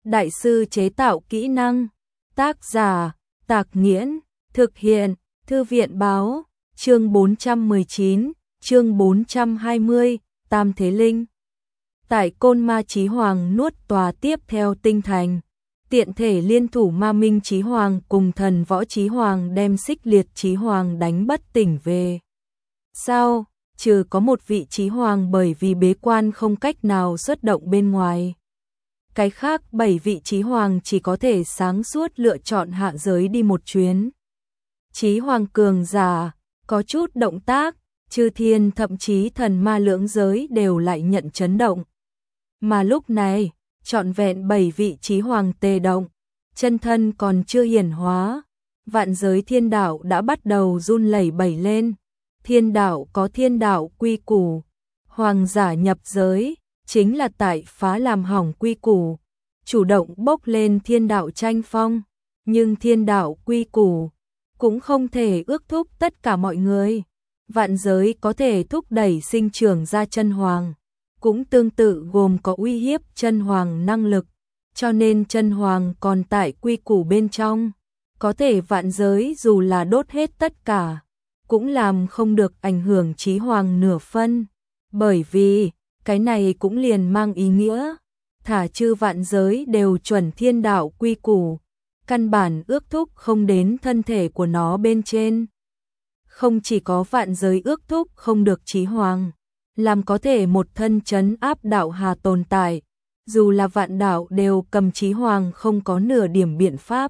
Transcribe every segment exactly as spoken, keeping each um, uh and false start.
Đại sư chế tạo kỹ năng. Tác giả, Tạc Nghiễn. Thực hiện, Thư viện báo. Chương bốn trăm mười chín, chương bốn trăm hai mươi, Tam Thế Linh. Tại Côn Ma Chí Hoàng nuốt tòa tiếp theo tinh thành, tiện thể liên thủ Ma Minh Chí Hoàng cùng Thần Võ Chí Hoàng đem Xích Liệt Chí Hoàng đánh bất tỉnh về. Sau, trừ có một vị Chí Hoàng bởi vì bế quan không cách nào xuất động bên ngoài. Cái khác bảy vị Chí Hoàng chỉ có thể sáng suốt lựa chọn hạ giới đi một chuyến. Chí Hoàng cường giả, có chút động tác, chư thiên thậm chí thần ma lưỡng giới đều lại nhận chấn động. Mà lúc này, trọn vẹn bảy vị Chí Hoàng tề động, chân thân còn chưa hiển hóa, vạn giới thiên đạo đã bắt đầu run lẩy bẩy lên. Thiên đạo có thiên đạo quy củ, hoàng giả nhập giới, chính là tại phá làm hỏng quy củ, chủ động bốc lên thiên đạo tranh phong, nhưng thiên đạo quy củ cũng không thể ước thúc tất cả mọi người. Vạn giới có thể thúc đẩy sinh trưởng ra chân hoàng, cũng tương tự gồm có uy hiếp chân hoàng năng lực, cho nên chân hoàng còn tại quy củ bên trong, có thể vạn giới dù là đốt hết tất cả, cũng làm không được ảnh hưởng Chí Hoàng nửa phân, bởi vì cái này cũng liền mang ý nghĩa, thả chư vạn giới đều chuẩn thiên đạo quy củ, căn bản ước thúc không đến thân thể của nó bên trên. Không chỉ có vạn giới ước thúc không được Chí Hoàng, làm có thể một thân trấn áp đạo hà tồn tại, dù là vạn đạo đều cầm Chí Hoàng không có nửa điểm biện pháp.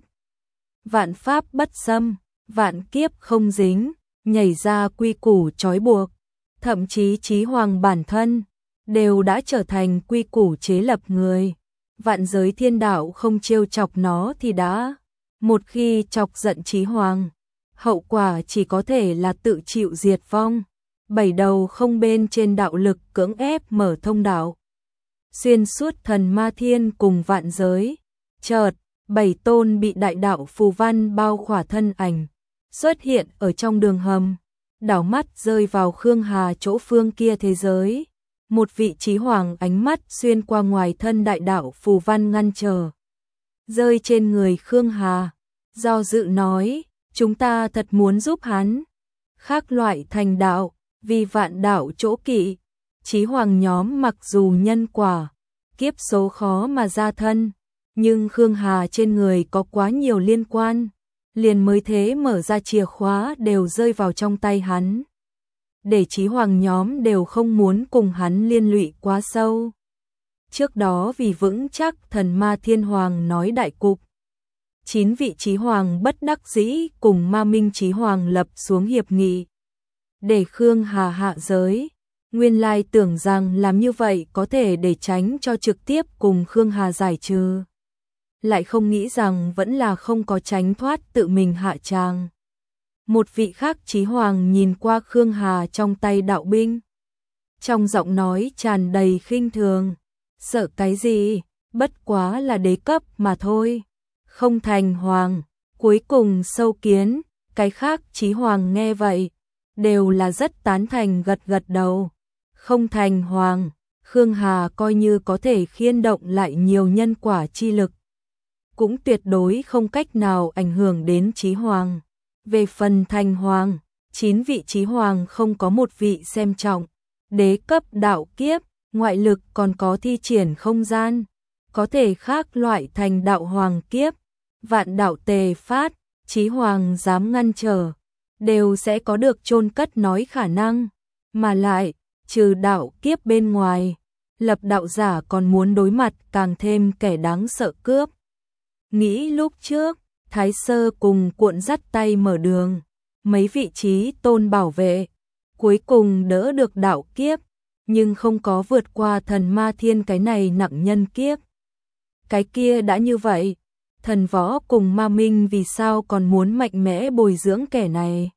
Vạn pháp bất xâm, vạn kiếp không dính, nhảy ra quy củ trói buộc, thậm chí Chí Hoàng bản thân đều đã trở thành quy củ chế lập người. Vạn giới thiên đạo không trêu chọc nó thì đã, một khi chọc giận Chí Hoàng, hậu quả chỉ có thể là tự chịu diệt vong. Bảy đầu không bên trên đạo lực cưỡng ép mở thông đạo, xuyên suốt thần ma thiên cùng vạn giới. Chợt, bảy tôn bị đại đạo phù văn bao khỏa thân ảnh xuất hiện ở trong đường hầm, đảo mắt rơi vào Khương Hà chỗ phương kia thế giới. Một vị Chí Hoàng ánh mắt xuyên qua ngoài thân đại đạo phù văn ngăn trở, rơi trên người Khương Hà, do dự nói, chúng ta thật muốn giúp hắn khác loại thành đạo, vì vạn đạo chỗ kỵ. Chí Hoàng nhóm mặc dù nhân quả, kiếp số khó mà ra thân, nhưng Khương Hà trên người có quá nhiều liên quan, liền mới thế mở ra chìa khóa đều rơi vào trong tay hắn, để Chí Hoàng nhóm đều không muốn cùng hắn liên lụy quá sâu. Trước đó vì vững chắc thần ma thiên hoàng nói đại cục, chín vị Chí Hoàng bất đắc dĩ cùng Ma Minh Chí Hoàng lập xuống hiệp nghị, để Khương Hà hạ giới. Nguyên lai tưởng rằng làm như vậy có thể để tránh cho trực tiếp cùng Khương Hà giải trừ, lại không nghĩ rằng vẫn là không có tránh thoát tự mình hạ tràng. Một vị khác Chí Hoàng nhìn qua Khương Hà trong tay đạo binh, trong giọng nói tràn đầy khinh thường, sợ cái gì, bất quá là đế cấp mà thôi, không thành hoàng, cuối cùng sâu kiến. Cái khác Chí Hoàng nghe vậy, đều là rất tán thành gật gật đầu. Không thành hoàng, Khương Hà coi như có thể khiên động lại nhiều nhân quả chi lực, cũng tuyệt đối không cách nào ảnh hưởng đến Chí Hoàng. Về phần thành hoàng, chín vị Chí Hoàng không có một vị xem trọng đế cấp đạo kiếp, ngoại lực còn có thi triển không gian, có thể khác loại thành đạo hoàng kiếp. Vạn đạo tề phát, Chí Hoàng dám ngăn trở, đều sẽ có được chôn cất nói khả năng, mà lại, trừ đạo kiếp bên ngoài, lập đạo giả còn muốn đối mặt càng thêm kẻ đáng sợ cướp. Nghĩ lúc trước, Thái Sơ cùng cuộn dắt tay mở đường, mấy vị trí tôn bảo vệ, cuối cùng đỡ được đạo kiếp, nhưng không có vượt qua thần ma thiên cái này nặng nhân kiếp. Cái kia đã như vậy, Thần Võ cùng Ma Minh vì sao còn muốn mạnh mẽ bồi dưỡng kẻ này?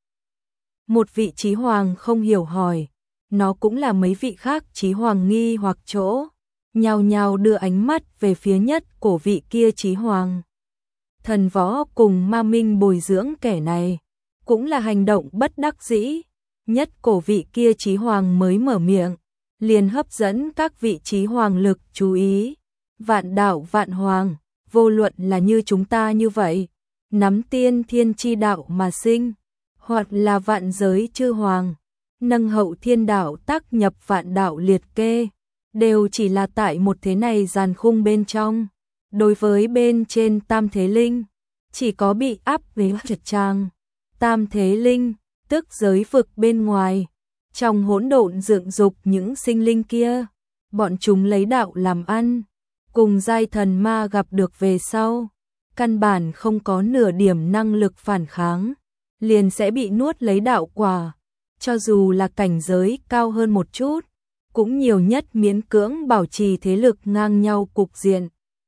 Một vị Chí Hoàng không hiểu hỏi, nó cũng là mấy vị khác Chí Hoàng nghi hoặc chỗ, nhao nhao đưa ánh mắt về phía nhất cổ vị kia Chí Hoàng. Thần Võ cùng Ma Minh bồi dưỡng kẻ này, cũng là hành động bất đắc dĩ, nhất cổ vị kia Chí Hoàng mới mở miệng, liền hấp dẫn các vị Chí Hoàng lực chú ý. Vạn đạo vạn hoàng, vô luận là như chúng ta như vậy, nắm tiên thiên chi đạo mà sinh, hoặc là vạn giới chư hoàng, nâng hậu thiên đạo tác nhập vạn đạo liệt kê, đều chỉ là tại một thế này giàn khung bên trong. Đối với bên trên tam thế linh, chỉ có bị áp với trật trang. Tam thế linh, tức giới vực bên ngoài, trong hỗn độn dựng dục những sinh linh kia, bọn chúng lấy đạo làm ăn, cùng giai thần ma gặp được về sau, căn bản không có nửa điểm năng lực phản kháng, liền sẽ bị nuốt lấy đạo quả, cho dù là cảnh giới cao hơn một chút, cũng nhiều nhất miễn cưỡng bảo trì thế lực ngang nhau cục diện.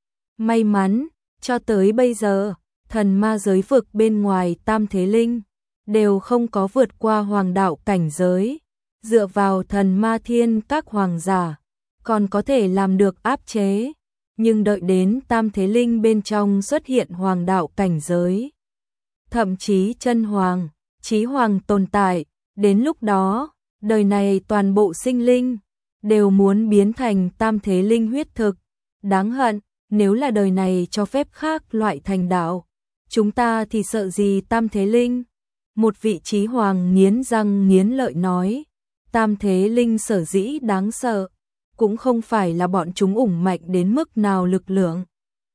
May mắn, cho tới bây giờ, thần ma giới vực bên ngoài tam thế linh, đều không có vượt qua hoàng đạo cảnh giới, dựa vào thần ma thiên các hoàng giả, còn có thể làm được áp chế, nhưng đợi đến tam thế linh bên trong xuất hiện hoàng đạo cảnh giới, thậm chí chân hoàng, chí hoàng tồn tại, đến lúc đó, đời này toàn bộ sinh linh, đều muốn biến thành tam thế linh huyết thực, đáng hận, nếu là đời này cho phép khác loại thành đạo, chúng ta thì sợ gì tam thế linh? Một vị chí hoàng nghiến răng nghiến lợi nói, tam thế linh sở dĩ đáng sợ, cũng không phải là bọn chúng ủng mạnh đến mức nào lực lượng,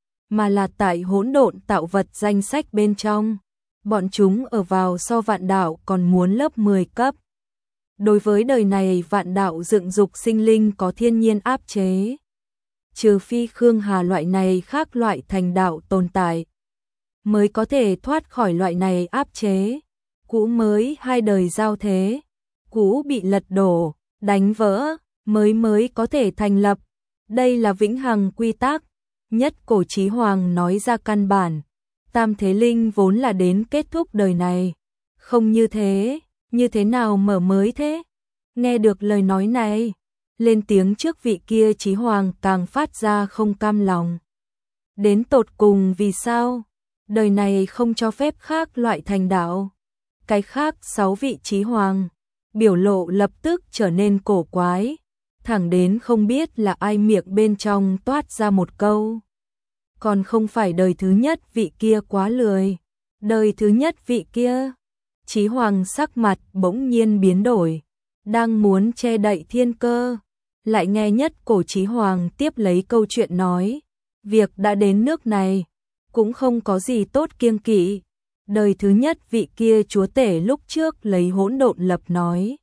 mà là tại hỗn độn tạo vật danh sách bên trong, bọn chúng ở vào so vạn đạo còn muốn lớp mười cấp. Đối với đời này vạn đạo dựng dục sinh linh có thiên nhiên áp chế, trừ phi Khương Hà loại này khác loại thành đạo tồn tại, mới có thể thoát khỏi loại này áp chế. Cũ mới hai đời giao thế, cũ bị lật đổ, đánh vỡ, mới mới có thể thành lập. Đây là vĩnh hằng quy tắc, nhất cổ chí hoàng nói ra căn bản. Tam thế linh vốn là đến kết thúc đời này. Không như thế, như thế nào mở mới thế? Nghe được lời nói này, lên tiếng trước vị kia chí hoàng càng phát ra không cam lòng. Đến tột cùng vì sao? Đời này không cho phép khác loại thành đạo. Cái khác sáu vị chí hoàng, biểu lộ lập tức trở nên cổ quái, thẳng đến không biết là ai miệng bên trong toát ra một câu. Còn không phải đời thứ nhất vị kia quá lười, đời thứ nhất vị kia. Chí hoàng sắc mặt bỗng nhiên biến đổi, đang muốn che đậy thiên cơ, lại nghe nhất cổ chí hoàng tiếp lấy câu chuyện nói, việc đã đến nước này, cũng không có gì tốt kiêng kỵ. Đời thứ nhất vị kia chúa tể lúc trước lấy hỗn độn lập nói,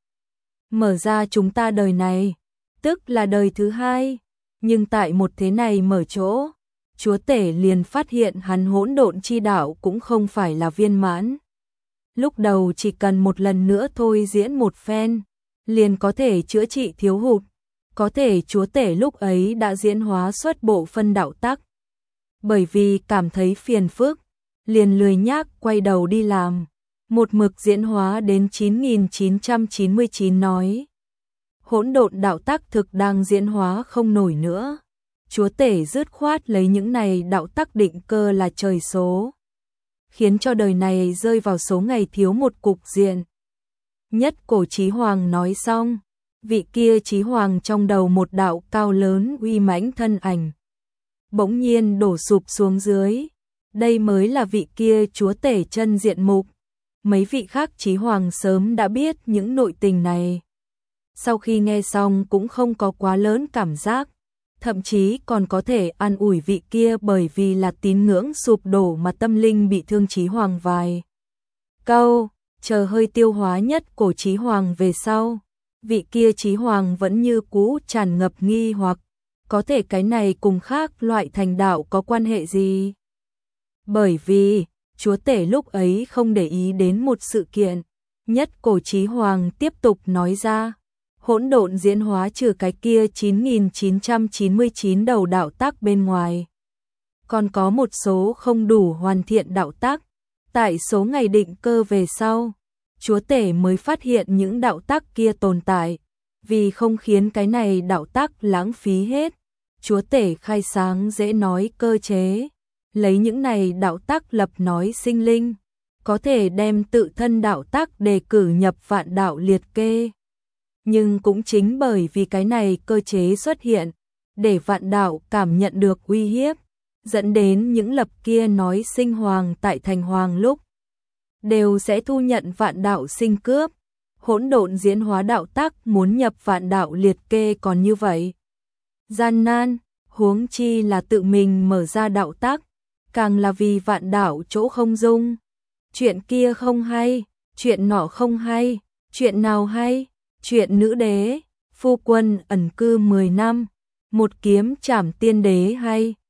mở ra chúng ta đời này, tức là đời thứ hai, nhưng tại một thế này mở chỗ, chúa tể liền phát hiện hắn hỗn độn chi đạo cũng không phải là viên mãn. Lúc đầu chỉ cần một lần nữa thôi diễn một phen, liền có thể chữa trị thiếu hụt, có thể chúa tể lúc ấy đã diễn hóa xuất bộ phân đạo tắc. Bởi vì cảm thấy phiền phức, liền lười nhác quay đầu đi làm, một mực diễn hóa đến chín nghìn chín trăm chín mươi chín nói. Hỗn độn đạo tắc thực đang diễn hóa không nổi nữa. Chúa tể dứt khoát lấy những này đạo tắc định cơ là trời số, khiến cho đời này rơi vào số ngày thiếu một cục diện. Nhất cổ chí hoàng nói xong, vị kia chí hoàng trong đầu một đạo cao lớn uy mãnh thân ảnh bỗng nhiên đổ sụp xuống dưới. Đây mới là vị kia chúa tể chân diện mục. Mấy vị khác chí hoàng sớm đã biết những nội tình này. Sau khi nghe xong cũng không có quá lớn cảm giác, thậm chí còn có thể an ủi vị kia bởi vì là tín ngưỡng sụp đổ mà tâm linh bị thương chí hoàng vài câu, chờ hơi tiêu hóa nhất cổ chí hoàng về sau. Vị kia chí hoàng vẫn như cũ tràn ngập nghi hoặc, có thể cái này cùng khác loại thành đạo có quan hệ gì? Bởi vì, chúa tể lúc ấy không để ý đến một sự kiện. Nhất cổ chí hoàng tiếp tục nói ra, hỗn độn diễn hóa trừ cái kia chín nghìn chín trăm chín mươi chín đầu đạo tắc bên ngoài, còn có một số không đủ hoàn thiện đạo tắc. Tại số ngày định cơ về sau, chúa tể mới phát hiện những đạo tắc kia tồn tại, vì không khiến cái này đạo tắc lãng phí hết. Chúa tể khai sáng dễ nói cơ chế, lấy những này đạo tắc lập nói sinh linh, có thể đem tự thân đạo tắc đề cử nhập vạn đạo liệt kê. Nhưng cũng chính bởi vì cái này cơ chế xuất hiện, để vạn đạo cảm nhận được uy hiếp, dẫn đến những lập kia nói sinh hoàng tại thành hoàng lúc đều sẽ thu nhận vạn đạo sinh cướp. Hỗn độn diễn hóa đạo tắc muốn nhập vạn đạo liệt kê còn như vậy gian nan, huống chi là tự mình mở ra đạo tắc, càng là vì vạn đạo chỗ không dung. Chuyện kia không hay, chuyện nọ không hay, chuyện nào hay? Chuyện nữ đế, phu quân ẩn cư mười năm, một kiếm trảm tiên đế hay?